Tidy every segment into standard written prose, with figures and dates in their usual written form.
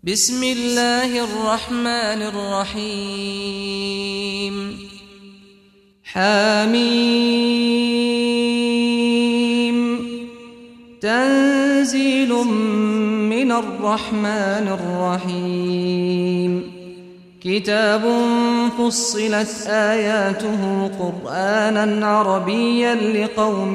بسم الله الرحمن الرحيم حميم تنزيل من الرحمن الرحيم كتاب فصلت آياته قرآنا عربيا لقوم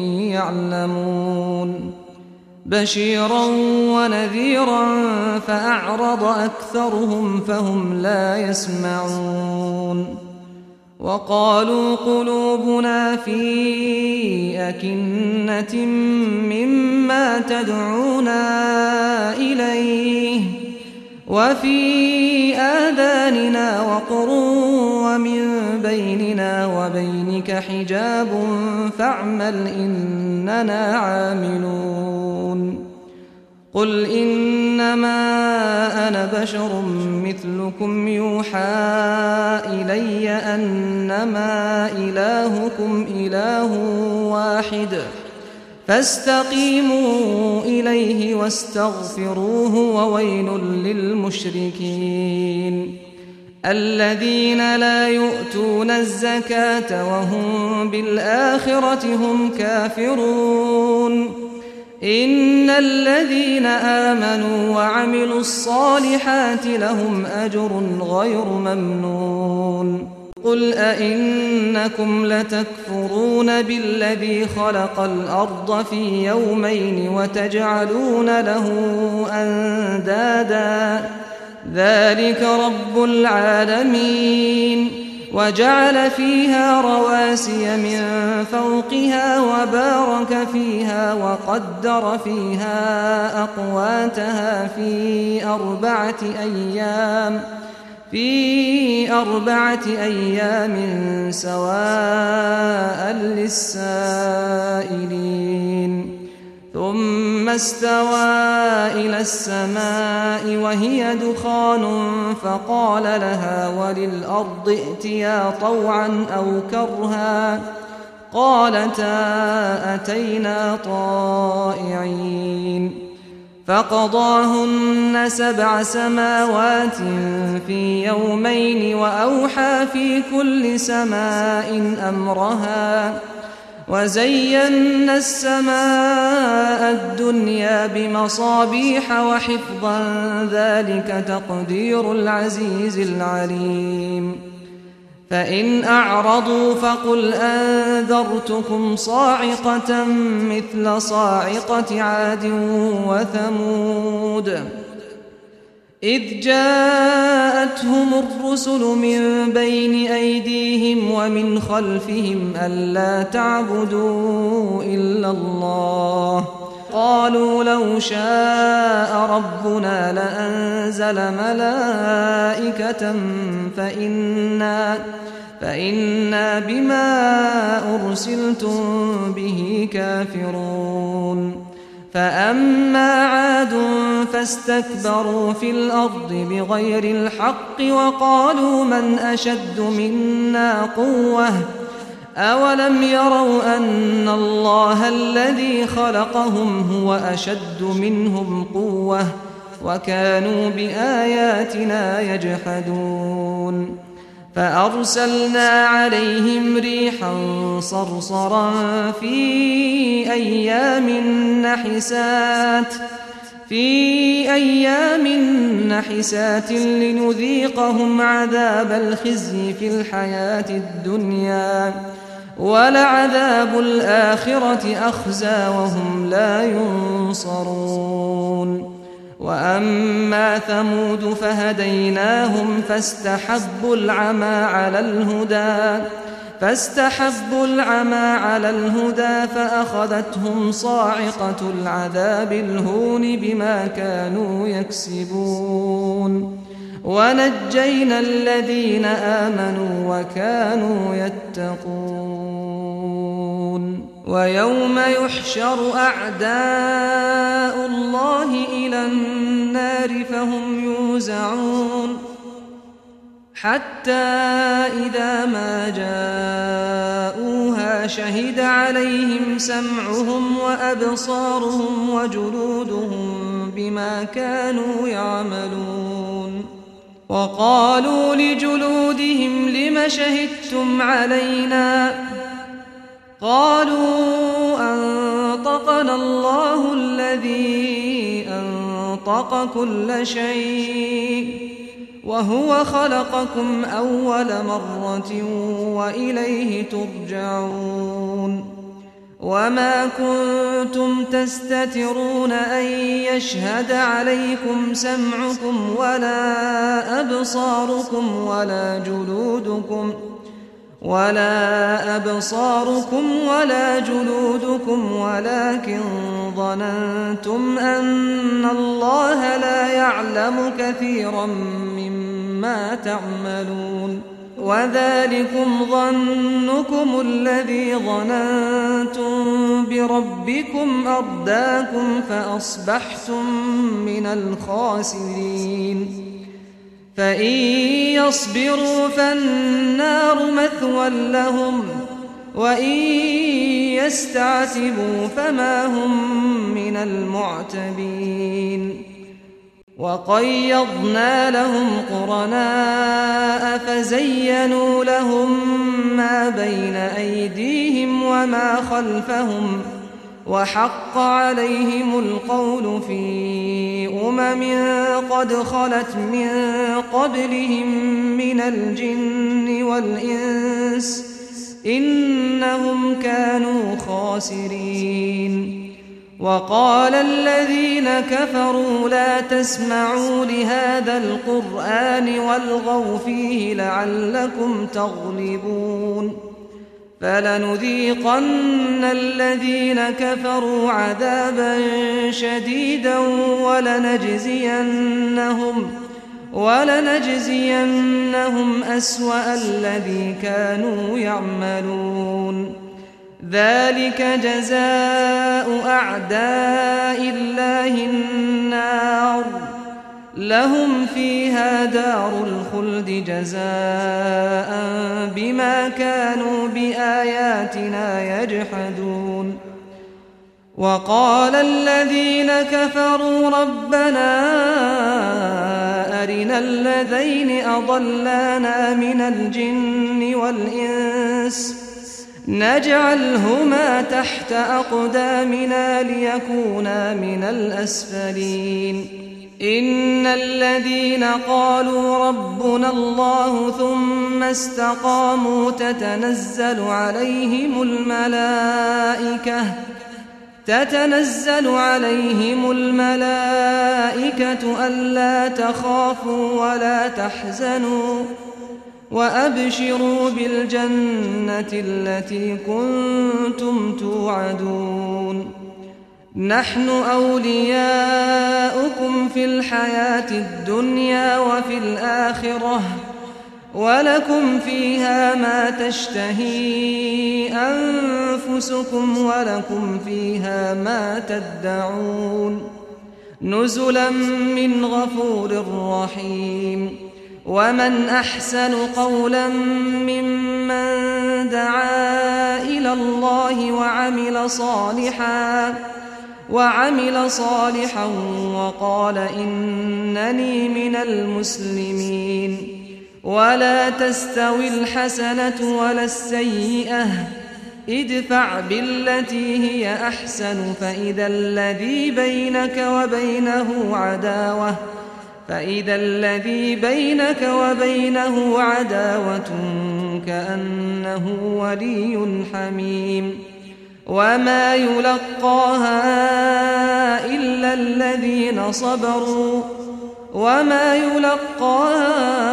يعلمون بشيرا ونذيرا فأعرض أكثرهم فهم لا يسمعون وقالوا قلوبنا في أكنة مما تدعونا إليه وفي آذاننا وقر ومن بيننا وبينك حجاب فاعمل إننا عاملون قل إنما أنا بشر مثلكم يوحى إلي أنما إلهكم إله واحد فاستقيموا إليه واستغفروه وويل للمشركين الذين لا يؤتون الزكاة وهم بالآخرة هم كافرون إن الذين آمنوا وعملوا الصالحات لهم أجر غير ممنون قل أئنكم لتكفرون بالذي خلق الأرض في يومين وتجعلون له أندادا ذلك رب العالمين وجعل فيها رواسي من فوقها وبارك فيها وقدر فيها أقواتها في أربعة أيام سواء للسائلين ثم استوى إلى السماء وهي دخان فقال لها وللأرض ائتيا طوعا أو كرها قالتا أتينا طائعين فقضاهن 7 سماوات في يومين وأوحى في كل سماء أمرها وزينا السماء الدنيا بمصابيح وحفظا ذلك تقدير العزيز العليم فإن أعرضوا فقل أنذرتكم صاعقة مثل صاعقة عاد وثمود إذ جاءتهم الرسل من بين أيديهم ومن خلفهم ألا تعبدوا إلا الله قالوا لو شاء ربنا لأنزل ملائكة فإنا بما أرسلتم به كافرون فأما عاد فاستكبروا في الأرض بغير الحق وقالوا من أشد منا قوة أولم يروا أن الله الذي خلقهم هو أشد منهم قوة وكانوا بآياتنا يجحدون فأرسلنا عليهم ريحا صرصرا في أيام نحسات لنذيقهم عذاب الخزي في الحياة الدنيا ولعذاب الآخرة أخزى وهم لا ينصرون وأما ثمود فهديناهم فاستحبوا العمى على الهدى فأخذتهم صاعقة العذاب الهون بما كانوا يكسبون ونجينا الذين آمنوا وكانوا يتقون ويوم يحشر أعداء الله إلى النار فهم يوزعون حتى إذا ما جاءوها شهد عليهم سمعهم وأبصارهم وجلودهم بما كانوا يعملون وقالوا لجلودهم لم شهدتم علينا قالوا أنطقنا الله الذي أنطق كل شيء وهو خلقكم أول مرة وإليه ترجعون وما كنتم تستترون أن يشهد عليكم سمعكم ولا أبصاركم ولا جلودكم ولكن ظننتم أن الله لا يعلم كثيرا مما تعملون وذلكم ظنكم الذي ظننتم بربكم أرداكم فأصبحتم من الخاسرين فإن يصبروا فالنار مثوى لهم وإن يستعتبوا فما هم من المعتبين وقيضنا لهم قرناء فزينوا لهم ما بين أيديهم وما خلفهم وحق عليهم القول في قد خلت من قبلهم من الجن والإنس إنهم كانوا خاسرين وقال الذين كفروا لا تسمعوا لهذا القرآن والغوا فيه لعلكم تغلبون فلنذيقن الذين كفروا عذابا شديدا ولنجزينهم أسوأ الذي كانوا يعملون ذلك جزاء أعداء الله النار لهم فيها دار الخلد جزاء بما كانوا بآياتنا يجحدون وقال الذين كفروا ربنا أرنا الذين أضلانا من الجن والإنس نجعلهما تحت أقدامنا ليكونا من الأسفلين إن الذين قالوا ربنا الله ثم استقاموا تتنزل عليهم الملائكة ألا تخافوا ولا تحزنوا وأبشروا بالجنة التي كنتم توعدون نحن أولياؤكم في الحياة الدنيا وفي الآخرة ولكم فيها ما تشتهي أنفسكم ولكم فيها ما تدعون نزلا من غفور رحيم ومن أحسن قولا ممن دعا إلى الله وعمل صالحا وقال إنني من المسلمين ولا تستوي الحسنة ولا السيئة ادفع بالتي هي أحسن فإذا الذي بينك وبينه عداوة كأنه ولي حميم وما يلقاها إلا الذين صبروا وما يلقاها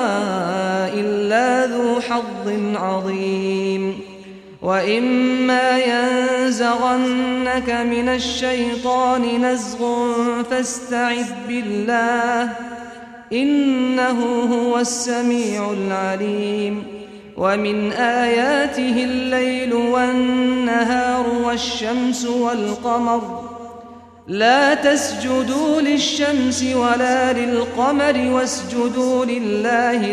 إلا ذو حظ عظيم وإما ينزغنك من الشيطان نزغ فاستعذ بالله إنه هو السميع العليم ومن آياته الليل والنهار والشمس والقمر لا تسجدوا للشمس ولا للقمر واسجدوا لله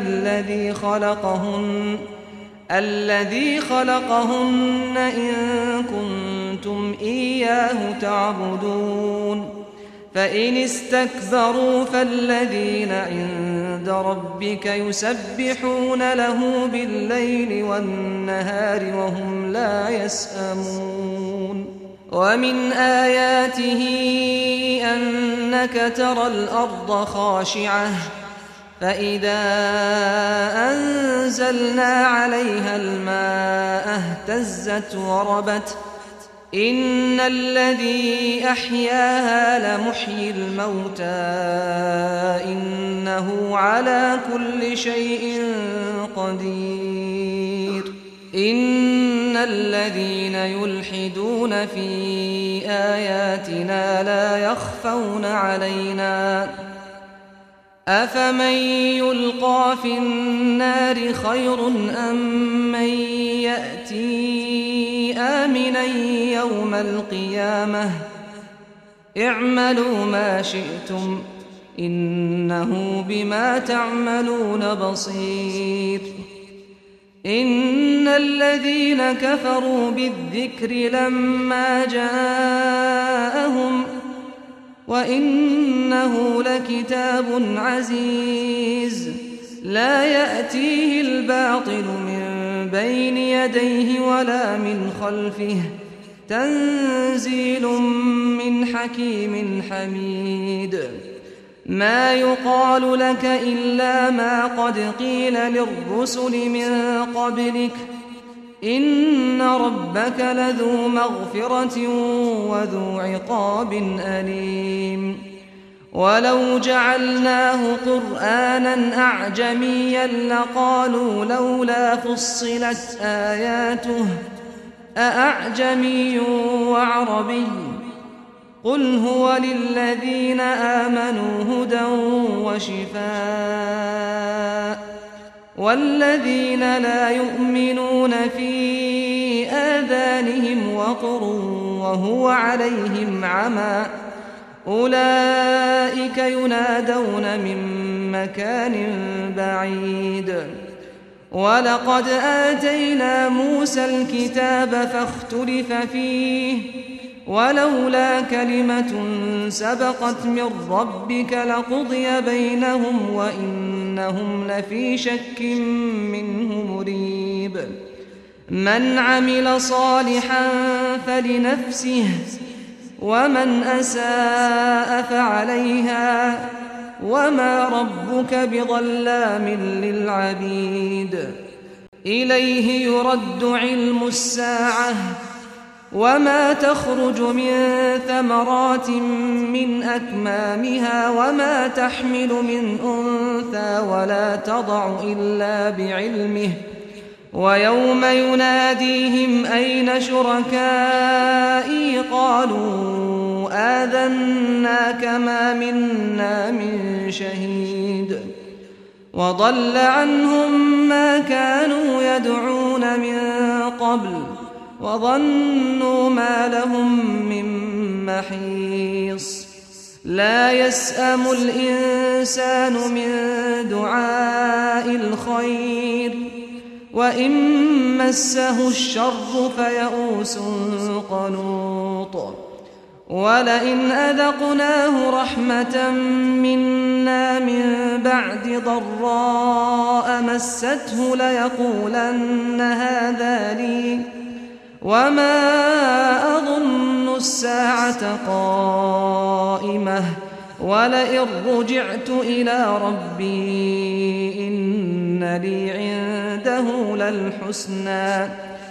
الذي خلقهن إن كنتم إياه تعبدون فإن استكبروا فالذين عند ربك يسبحون له بالليل والنهار وهم لا يسأمون ومن آياته أنك ترى الأرض خاشعة فإذا أنزلنا عليها الماء اهتزت وربت إن الذي أحياها لمحيي الموتى إنه على كل شيء قدير إن الذين يلحدون في آياتنا لا يخفون علينا أفمن يلقى في النار خير أم من يأتي آمنا يوم القيامة اعملوا ما شئتم إنه بما تعملون بصير إن الذين كفروا بالذكر لما جاءهم وإنه لكتاب عزيز لا يأتيه الباطل من بين يديه ولا من خلفه تنزيل من حكيم حميد ما يقال لك إلا ما قد قيل للرسل من قبلك إن ربك لذو مغفرة وذو عقاب أليم ولو جعلناه قرآنا أعجميا لقالوا لولا فصلت آياته أأعجمي وعربي قل هو للذين آمنوا هدى وشفاء والذين لا يؤمنون في آذانهم وقر وهو عليهم عمى أولئك ينادون من مكان بعيد ولقد آتينا موسى الكتاب فاختلف فيه ولولا كلمة سبقت من ربك لقضي بينهم وإنهم لفي شك منه مريب من عمل صالحا فلنفسه ومن أساء فعليها وما ربك بظلام للعبيد إليه يرد علم الساعة وما تخرج من ثمرات من أكمامها وما تحمل من أنثى ولا تضع إلا بعلمه ويوم يناديهم أين شركائي قالوا آذناك ما منا من شهيد وضل عنهم ما كانوا يدعون من قبل وظنوا ما لهم من محيص لا يسأم الإنسان من دعاء الخير وإن مسه الشر فيئوس قنوط ولئن أذقناه رحمة منا من بعد ضراء مسته ليقولن هذا لي وما أظن الساعة قائمة ولئن رجعت إلى ربي إن لي عنده للحسنى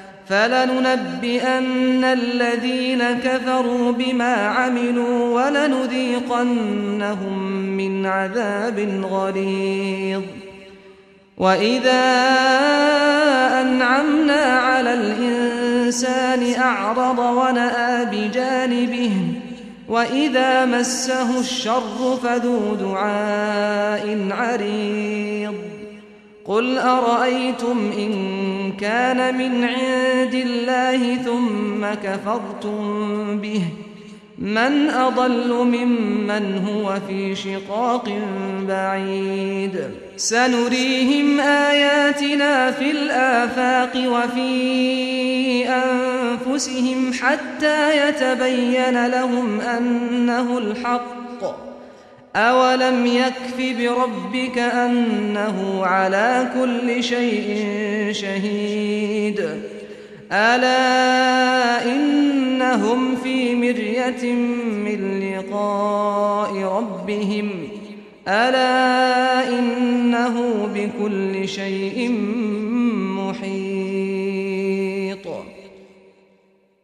فلننبئن الذين كفروا بما عملوا ولنذيقنهم من عذاب غليظ وإذا أنعمنا على الإنسان أعرض ونأى بجانبه وإذا مسه الشر فذو دعاء عريض قل أرأيتم إن كان من عند الله ثم كفرتم به من أضل ممن هو في شقاق بعيد سنريهم آياتنا في الآفاق وفي أنفسهم حتى يتبين لهم أنه الحق أولم يكف بربك أنه على كل شيء شهيد ألا إنهم في مرية من لقاء ربهم ألا إنه بكل شيء محيط